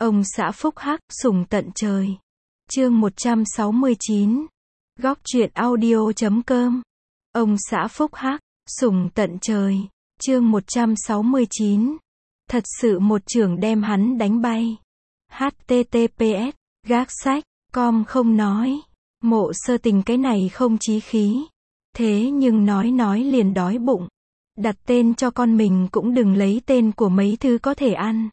Ông xã phúc hắc, sủng tận trời. Chương 169. Góc truyện audio.com. Ông xã phúc hắc, sủng tận trời. Chương 169. Thật sự một chưởng đem hắn đánh bay. https gác sách com không nói. Mộ Sơ Tình cái này không chí khí. Thế nhưng nói liền đói bụng. Đặt tên cho con mình cũng đừng lấy tên của mấy thứ có thể ăn.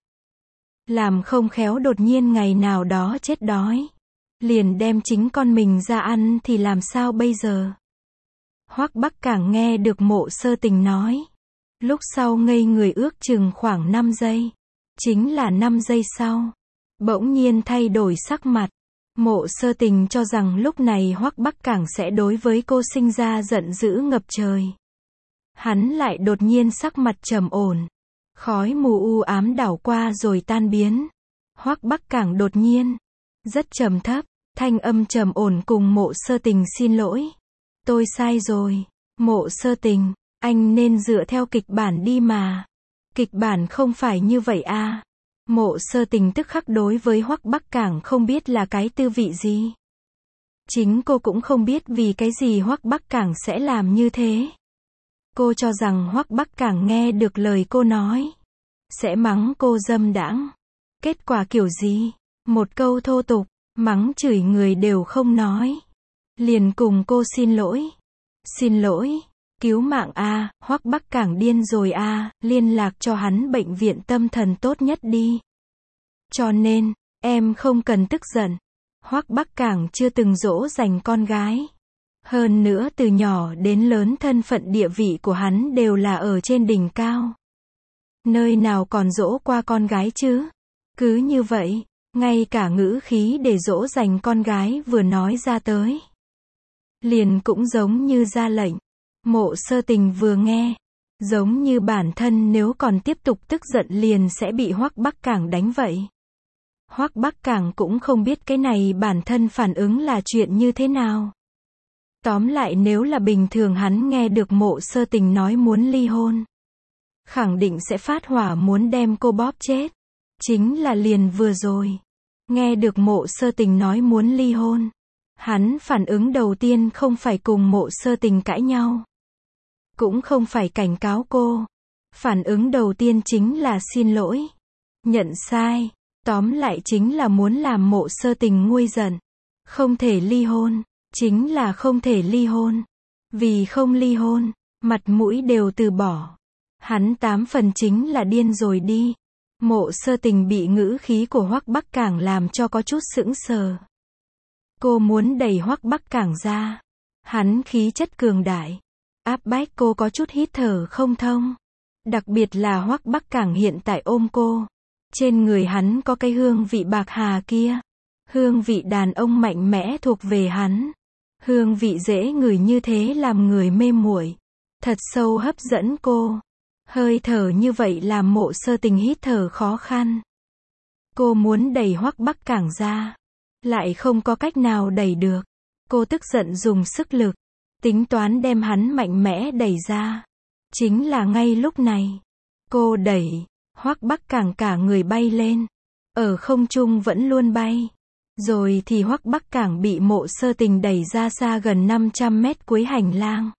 Làm không khéo đột nhiên ngày nào đó chết đói. Liền đem chính con mình ra ăn thì làm sao bây giờ? Hoắc Bắc Cảng nghe được Mộ Sơ Tình nói. Lúc sau ngây người ước chừng khoảng 5 giây. Chính là 5 giây sau. Bỗng nhiên thay đổi sắc mặt. Mộ Sơ Tình cho rằng lúc này Hoắc Bắc Cảng sẽ đối với cô sinh ra giận dữ ngập trời. Hắn lại đột nhiên sắc mặt trầm ổn. Khói mù u ám đảo qua rồi tan biến. Hoắc Bắc Cảng đột nhiên, rất trầm thấp, thanh âm trầm ổn cùng Mộ Sơ Tình xin lỗi. Tôi sai rồi, Mộ Sơ Tình, anh nên dựa theo kịch bản đi mà. Kịch bản không phải như vậy à. Mộ Sơ Tình tức khắc đối với Hoắc Bắc Cảng không biết là cái tư vị gì. Chính cô cũng không biết vì cái gì Hoắc Bắc Cảng sẽ làm như thế. Cô cho rằng Hoắc Bắc Cảng nghe được lời cô nói, sẽ mắng cô dâm đãng. Kết quả kiểu gì? Một câu thô tục, mắng chửi người đều không nói. Liền cùng cô xin lỗi. Xin lỗi, cứu mạng a, Hoắc Bắc Cảng điên rồi a, liên lạc cho hắn bệnh viện tâm thần tốt nhất đi. Cho nên, em không cần tức giận. Hoắc Bắc Cảng chưa từng dỗ dành con gái. Hơn nữa từ nhỏ đến lớn thân phận địa vị của hắn đều là ở trên đỉnh cao. Nơi nào còn dỗ qua con gái chứ? Cứ như vậy, ngay cả ngữ khí để dỗ dành con gái vừa nói ra tới. Liền cũng giống như ra lệnh. Mộ Sơ Tình vừa nghe, giống như bản thân nếu còn tiếp tục tức giận liền sẽ bị Hoắc Bắc Cảng đánh vậy. Hoắc Bắc Cảng cũng không biết cái này bản thân phản ứng là chuyện như thế nào. Tóm lại nếu là bình thường hắn nghe được Mộ Sơ Tình nói muốn ly hôn, khẳng định sẽ phát hỏa muốn đem cô bóp chết. Chính là liền vừa rồi, nghe được Mộ Sơ Tình nói muốn ly hôn, hắn phản ứng đầu tiên không phải cùng Mộ Sơ Tình cãi nhau, cũng không phải cảnh cáo cô. Phản ứng đầu tiên chính là xin lỗi, nhận sai. Tóm lại chính là muốn làm Mộ Sơ Tình nguôi giận. Không thể ly hôn, chính là không thể ly hôn. Vì không ly hôn, mặt mũi đều từ bỏ. Hắn 8 phần chính là điên rồi đi. Mộ Sơ Tình bị ngữ khí của Hoắc Bắc Cảng làm cho có chút sững sờ. Cô muốn đẩy Hoắc Bắc Cảng ra. Hắn khí chất cường đại, áp bách cô có chút hít thở không thông. Đặc biệt là Hoắc Bắc Cảng hiện tại ôm cô. Trên người hắn có cái hương vị bạc hà kia. Hương vị đàn ông mạnh mẽ thuộc về hắn. Hương vị dễ ngửi như thế làm người mê muội. Thật sâu hấp dẫn cô. Hơi thở như vậy làm Mộ Sơ Tình hít thở khó khăn. Cô muốn đẩy Hoắc Bắc Cảng ra, lại không có cách nào đẩy được. Cô tức giận dùng sức lực, tính toán đem hắn mạnh mẽ đẩy ra. Chính là ngay lúc này, cô đẩy, Hoắc Bắc Cảng cả người bay lên. Ở không trung vẫn luôn bay. Rồi thì Hoắc Bắc Cảng bị Mộ Sơ Tình đẩy ra xa gần 500 mét cuối hành lang.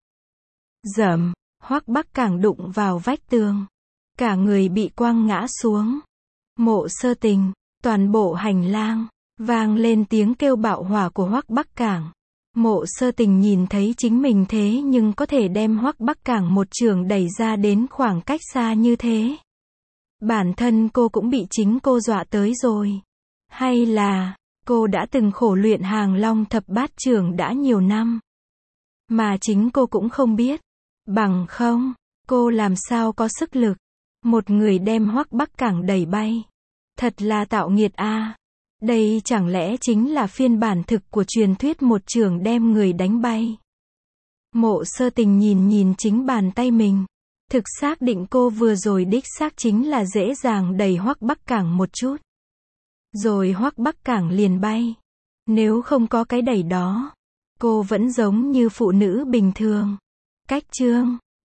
Dầm, Hoắc Bắc Cảng đụng vào vách tường. Cả người bị quăng ngã xuống. Mộ Sơ Tình, toàn bộ hành lang, vang lên tiếng kêu bạo hỏa của Hoắc Bắc Cảng. Mộ Sơ Tình nhìn thấy chính mình thế nhưng có thể đem Hoắc Bắc Cảng một chưởng đẩy ra đến khoảng cách xa như thế. Bản thân cô cũng bị chính cô dọa tới rồi. Hay là, cô đã từng khổ luyện Hàng Long thập bát chưởng đã nhiều năm. Mà chính cô cũng không biết. Bằng không, cô làm sao có sức lực. Một người đem Hoắc Bắc Cảng đẩy bay. Thật là tạo nghiệt a. Đây chẳng lẽ chính là phiên bản thực của truyền thuyết một chưởng đem người đánh bay. Mộ Sơ Tình nhìn chính bàn tay mình. Thực xác định cô vừa rồi đích xác chính là dễ dàng đẩy Hoắc Bắc Cảng một chút. Rồi Hoắc Bắc Cảng liền bay. Nếu không có cái đẩy đó, cô vẫn giống như phụ nữ bình thường. Cách chương